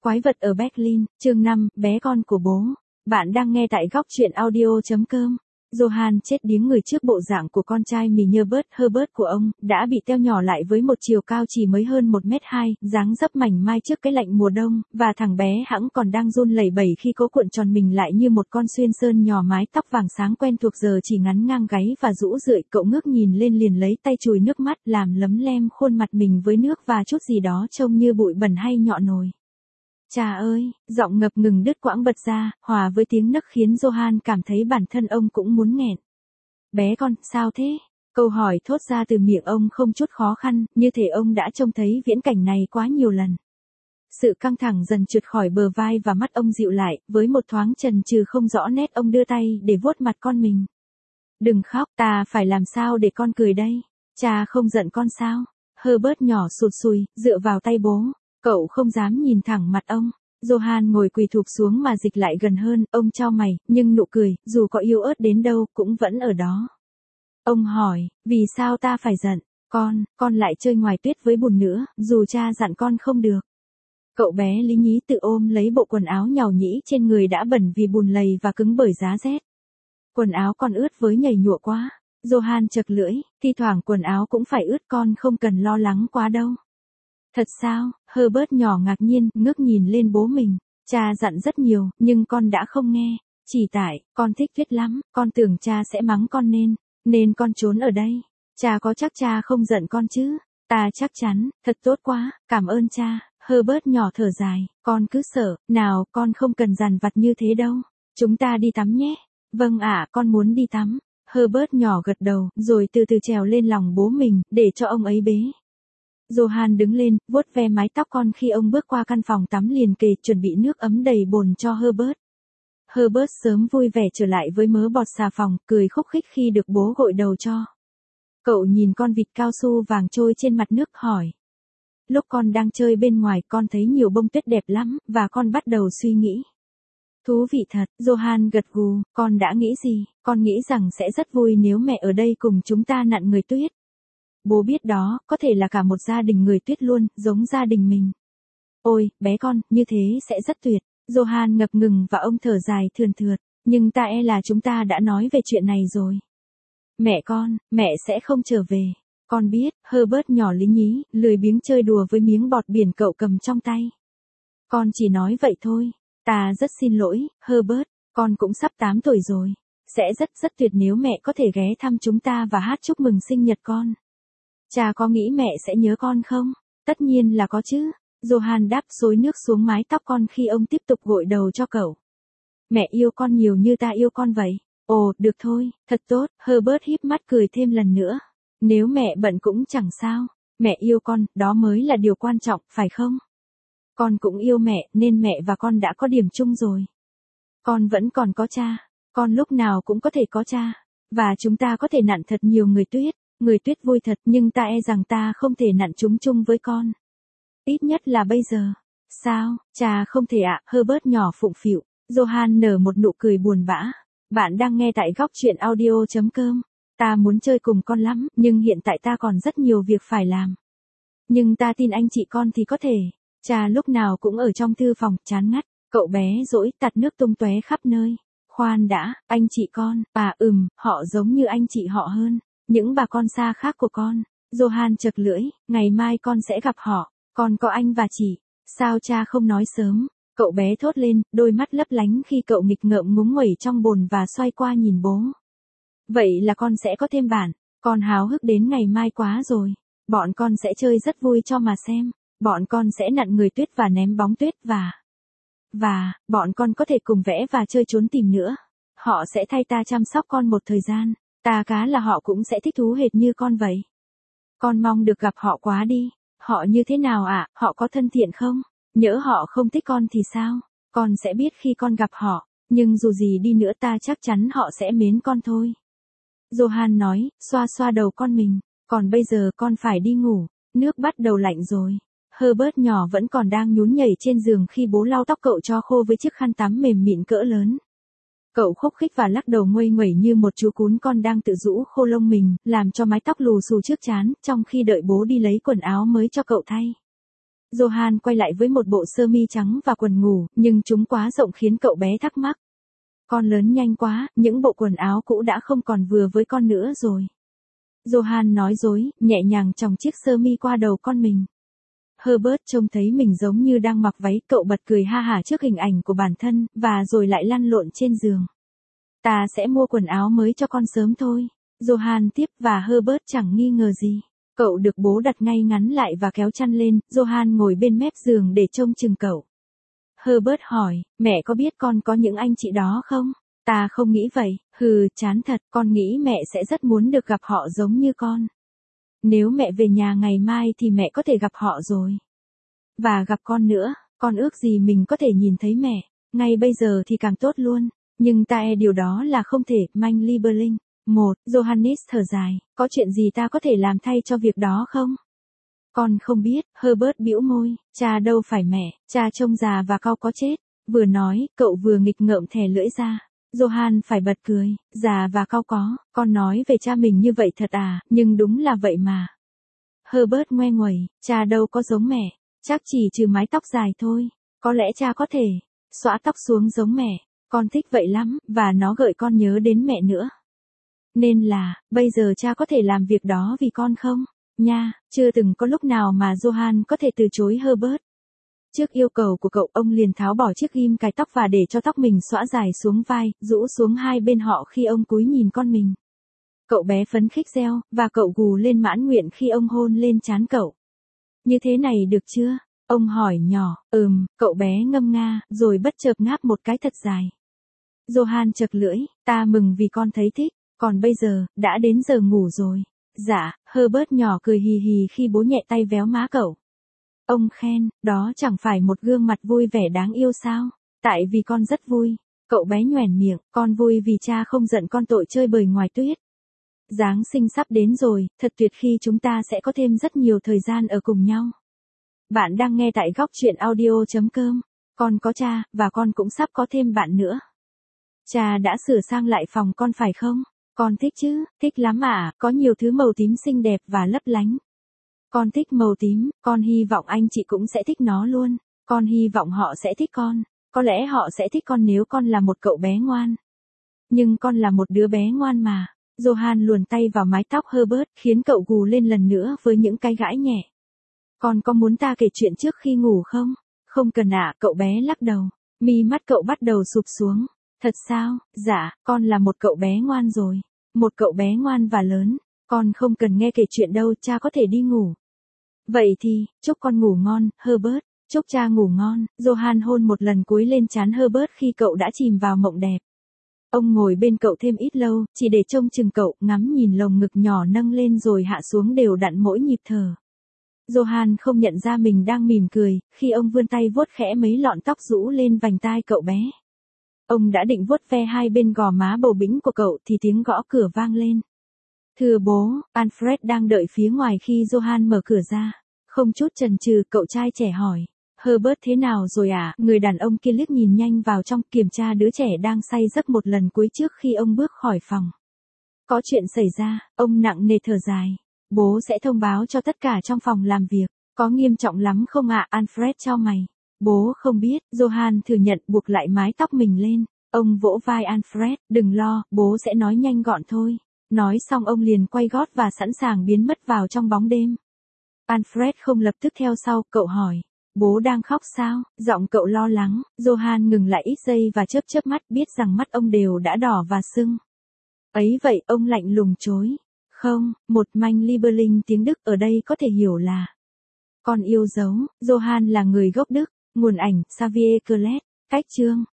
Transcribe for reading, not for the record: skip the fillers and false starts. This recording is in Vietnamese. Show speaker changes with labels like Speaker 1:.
Speaker 1: Quái vật ở Berlin, chương 5, bé con của bố. Bạn đang nghe tại góc truyện audio.com. Johan chết điếng người trước bộ dạng của con trai mình như Herbert của ông, đã bị teo nhỏ lại với một chiều cao chỉ mới hơn 1m2, dáng dấp mảnh mai trước cái lạnh mùa đông, và thằng bé hẵng còn đang run lẩy bẩy khi cố cuộn tròn mình lại như một con xuyên sơn nhỏ, mái tóc vàng sáng quen thuộc giờ chỉ ngắn ngang gáy và rũ rượi. Cậu ngước nhìn lên liền lấy tay chùi nước mắt, làm lấm lem khuôn mặt mình với nước và chút gì đó trông như bụi bẩn hay nhọ nồi. Cha ơi, giọng ngập ngừng đứt quãng bật ra, hòa với tiếng nấc khiến Johan cảm thấy bản thân ông cũng muốn nghẹn. Bé con, sao thế? Câu hỏi thốt ra từ miệng ông không chút khó khăn, như thể ông đã trông thấy viễn cảnh này quá nhiều lần. Sự căng thẳng dần trượt khỏi bờ vai và mắt ông dịu lại, với một thoáng chần chừ không rõ nét ông đưa tay để vuốt mặt con mình. Đừng khóc, ta phải làm sao để con cười đây? Cha không giận con sao? Herbert nhỏ sụt sùi, dựa vào tay bố. Cậu không dám nhìn thẳng mặt ông. Johan ngồi quỳ thụp xuống mà dịch lại gần hơn, ông chau mày, nhưng nụ cười, dù có yếu ớt đến đâu, cũng vẫn ở đó. Ông hỏi, vì sao ta phải giận? Con lại chơi ngoài tuyết với bùn nữa, dù cha dặn con không được. Cậu bé lý nhí tự ôm lấy bộ quần áo nhàu nhĩ trên người đã bẩn vì bùn lầy và cứng bởi giá rét. Quần áo con ướt với nhầy nhụa quá. Johan chật lưỡi, thi thoảng quần áo cũng phải ướt, con không cần lo lắng quá đâu. Thật sao? Herbert nhỏ ngạc nhiên, ngước nhìn lên bố mình. Cha dặn rất nhiều, nhưng con đã không nghe. Chỉ tại, con thích tuyết lắm, con tưởng cha sẽ mắng con nên con trốn ở đây. Cha có chắc cha không giận con chứ? Ta chắc chắn, thật tốt quá, cảm ơn cha. Herbert nhỏ thở dài, con cứ sợ, nào, con không cần dằn vặt như thế đâu. Chúng ta đi tắm nhé. Vâng ạ, con muốn đi tắm. Herbert nhỏ gật đầu, rồi từ từ trèo lên lòng bố mình, để cho ông ấy bế. Johan đứng lên, vuốt ve mái tóc con khi ông bước qua căn phòng tắm liền kề, chuẩn bị nước ấm đầy bồn cho Herbert. Herbert sớm vui vẻ trở lại với mớ bọt xà phòng, cười khúc khích khi được bố gội đầu cho. Cậu nhìn con vịt cao su vàng trôi trên mặt nước, hỏi. Lúc con đang chơi bên ngoài, con thấy nhiều bông tuyết đẹp lắm, và con bắt đầu suy nghĩ. Thú vị thật, Johan gật gù, con đã nghĩ gì? Con nghĩ rằng sẽ rất vui nếu mẹ ở đây cùng chúng ta nặn người tuyết. Bố biết đó, có thể là cả một gia đình người tuyết luôn, giống gia đình mình. Ôi, bé con, như thế sẽ rất tuyệt. Johan ngập ngừng và ông thở dài thườn thượt, nhưng ta e là chúng ta đã nói về chuyện này rồi. Mẹ sẽ không trở về. Con biết, Herbert nhỏ lý nhí, lười biếng chơi đùa với miếng bọt biển cậu cầm trong tay. Con chỉ nói vậy thôi. Ta rất xin lỗi, Herbert, con cũng sắp 8 tuổi rồi. Sẽ rất tuyệt nếu mẹ có thể ghé thăm chúng ta và hát chúc mừng sinh nhật con. Cha có nghĩ mẹ sẽ nhớ con không? Tất nhiên là có chứ. Johan đáp xối nước xuống mái tóc con khi ông tiếp tục gội đầu cho cậu. Mẹ yêu con nhiều như ta yêu con vậy. Ồ, được thôi, thật tốt. Herbert híp mắt cười thêm lần nữa. Nếu mẹ bận cũng chẳng sao. Mẹ yêu con, đó mới là điều quan trọng, phải không? Con cũng yêu mẹ, nên mẹ và con đã có điểm chung rồi. Con vẫn còn có cha. Con lúc nào cũng có thể có cha. Và chúng ta có thể nặn thật nhiều người tuyết. Người tuyết vui thật, nhưng ta e rằng ta không thể nặn chúng chung với con. Ít nhất là bây giờ. Sao, cha không thể ạ? Herbert nhỏ phụng phịu. Johan nở một nụ cười buồn bã. Bạn đang nghe tại góc truyện audio.com. Ta muốn chơi cùng con lắm, nhưng hiện tại ta còn rất nhiều việc phải làm. Nhưng ta tin anh chị con thì có thể. Cha lúc nào cũng ở trong thư phòng, chán ngắt. Cậu bé dỗi, tạt nước tung tóe khắp nơi. Khoan đã, anh chị con, họ giống như anh chị họ hơn. Những bà con xa khác của con. Johan chật lưỡi, ngày mai con sẽ gặp họ. Con có anh và chị. Sao cha không nói sớm? Cậu bé thốt lên, đôi mắt lấp lánh khi cậu nghịch ngợm ngúng nguẩy trong bồn và xoay qua nhìn bố. Vậy là con sẽ có thêm bạn. Con háo hức đến ngày mai quá rồi. Bọn con sẽ chơi rất vui cho mà xem. Bọn con sẽ nặn người tuyết và ném bóng tuyết và bọn con có thể cùng vẽ và chơi trốn tìm nữa. Họ sẽ thay ta chăm sóc con một thời gian. Ta cá là họ cũng sẽ thích thú hệt như con vậy. Con mong được gặp họ quá đi. Họ như thế nào ạ? Họ có thân thiện không? Nhỡ họ không thích con thì sao? Con sẽ biết khi con gặp họ. Nhưng dù gì đi nữa ta chắc chắn họ sẽ mến con thôi. Johan nói, xoa xoa đầu con mình. Còn bây giờ con phải đi ngủ. Nước bắt đầu lạnh rồi. Herbert nhỏ vẫn còn đang nhún nhảy trên giường khi bố lau tóc cậu cho khô với chiếc khăn tắm mềm mịn cỡ lớn. Cậu khúc khích và lắc đầu nguây nguẩy như một chú cún con đang tự rũ khô lông mình, làm cho mái tóc lù xù trước trán, trong khi đợi bố đi lấy quần áo mới cho cậu thay. Johan quay lại với một bộ sơ mi trắng và quần ngủ, nhưng chúng quá rộng khiến cậu bé thắc mắc. Con lớn nhanh quá, những bộ quần áo cũ đã không còn vừa với con nữa rồi. Johan nói dối, nhẹ nhàng chòng chiếc sơ mi qua đầu con mình. Herbert trông thấy mình giống như đang mặc váy, cậu bật cười ha hả trước hình ảnh của bản thân, và rồi lại lăn lộn trên giường. Ta sẽ mua quần áo mới cho con sớm thôi. Johan tiếp và Herbert chẳng nghi ngờ gì. Cậu được bố đặt ngay ngắn lại và kéo chăn lên, Johan ngồi bên mép giường để trông chừng cậu. Herbert hỏi, mẹ có biết con có những anh chị đó không? Ta không nghĩ vậy, chán thật, con nghĩ mẹ sẽ rất muốn được gặp họ giống như con. Nếu mẹ về nhà ngày mai thì mẹ có thể gặp họ rồi. Và gặp con nữa, con ước gì mình có thể nhìn thấy mẹ, ngay bây giờ thì càng tốt luôn. Nhưng điều đó là không thể, Mein Lieberling. Johannes thở dài, có chuyện gì ta có thể làm thay cho việc đó không? Con không biết, Herbert bĩu môi, cha đâu phải mẹ, cha trông già và cau có chết. Vừa nói, cậu vừa nghịch ngợm thè lưỡi ra. Johan phải bật cười, già và cau có, con nói về cha mình như vậy thật à, nhưng đúng là vậy mà. Herbert ngoe nguẩy, cha đâu có giống mẹ, chắc chỉ trừ mái tóc dài thôi, có lẽ cha có thể xõa tóc xuống giống mẹ, con thích vậy lắm, và nó gợi con nhớ đến mẹ nữa. Nên là, bây giờ cha có thể làm việc đó vì con không? Nha, chưa từng có lúc nào mà Johan có thể từ chối Herbert. Trước yêu cầu của cậu, ông liền tháo bỏ chiếc ghim cài tóc và để cho tóc mình xõa dài xuống vai, rũ xuống hai bên họ khi ông cúi nhìn con mình. Cậu bé phấn khích reo, và cậu gù lên mãn nguyện khi ông hôn lên trán cậu. Như thế này được chưa? Ông hỏi nhỏ, cậu bé ngâm nga, rồi bất chợt ngáp một cái thật dài. Johan chật lưỡi, ta mừng vì con thấy thích, còn bây giờ, đã đến giờ ngủ rồi. Dạ, Herbert nhỏ cười hì hì khi bố nhẹ tay véo má cậu. Ông khen, đó chẳng phải một gương mặt vui vẻ đáng yêu sao? Tại vì con rất vui. Cậu bé nhoẻn miệng, con vui vì cha không giận con tội chơi bời ngoài tuyết. Giáng sinh sắp đến rồi, thật tuyệt khi chúng ta sẽ có thêm rất nhiều thời gian ở cùng nhau. Bạn đang nghe tại góc truyện audio.com. Con có cha, và con cũng sắp có thêm bạn nữa. Cha đã sửa sang lại phòng con phải không? Con thích chứ, thích lắm ạ, có nhiều thứ màu tím xinh đẹp và lấp lánh. Con thích màu tím, con hy vọng anh chị cũng sẽ thích nó luôn. Con hy vọng họ sẽ thích con. Có lẽ họ sẽ thích con nếu con là một cậu bé ngoan. Nhưng con là một đứa bé ngoan mà. Johan luồn tay vào mái tóc Herbert, khiến cậu gù lên lần nữa với những cái gãi nhẹ. Con có muốn ta kể chuyện trước khi ngủ không? Không cần ạ, cậu bé lắc đầu. Mi mắt cậu bắt đầu sụp xuống. Thật sao? Dạ, con là một cậu bé ngoan rồi. Một cậu bé ngoan và lớn. Con không cần nghe kể chuyện đâu, cha có thể đi ngủ. Vậy thì, chúc con ngủ ngon, Herbert. Chúc cha ngủ ngon. Johan hôn một lần cuối lên trán Herbert khi cậu đã chìm vào mộng đẹp. Ông ngồi bên cậu thêm ít lâu, chỉ để trông chừng cậu, ngắm nhìn lồng ngực nhỏ nâng lên rồi hạ xuống đều đặn mỗi nhịp thở. Johan không nhận ra mình đang mỉm cười, khi ông vươn tay vuốt khẽ mấy lọn tóc rũ lên vành tai cậu bé. Ông đã định vuốt ve hai bên gò má bầu bĩnh của cậu thì tiếng gõ cửa vang lên. Thưa bố, Alfred đang đợi phía ngoài khi Johan mở cửa ra. Không chút chần chừ, cậu trai trẻ hỏi. Herbert thế nào rồi à? Người đàn ông kia liếc nhìn nhanh vào trong, kiểm tra đứa trẻ đang say giấc một lần cuối trước khi ông bước khỏi phòng. Có chuyện xảy ra, ông nặng nề thở dài. Bố sẽ thông báo cho tất cả trong phòng làm việc. Có nghiêm trọng lắm không ạ? Alfred chau mày. Bố không biết, Johan thừa nhận, buộc lại mái tóc mình lên. Ông vỗ vai Alfred, đừng lo, bố sẽ nói nhanh gọn thôi. Nói xong ông liền quay gót và sẵn sàng biến mất vào trong bóng đêm. Alfred không lập tức theo sau, cậu hỏi. Bố đang khóc sao? Giọng cậu lo lắng. Johan ngừng lại ít giây và chớp chớp mắt, biết rằng mắt ông đều đã đỏ và sưng. Ấy vậy, ông lạnh lùng chối. Không, một Mein Lieberling tiếng Đức ở đây có thể hiểu là con yêu dấu. Johan là người gốc Đức. Nguồn ảnh, Xavier Claret. Cách chương.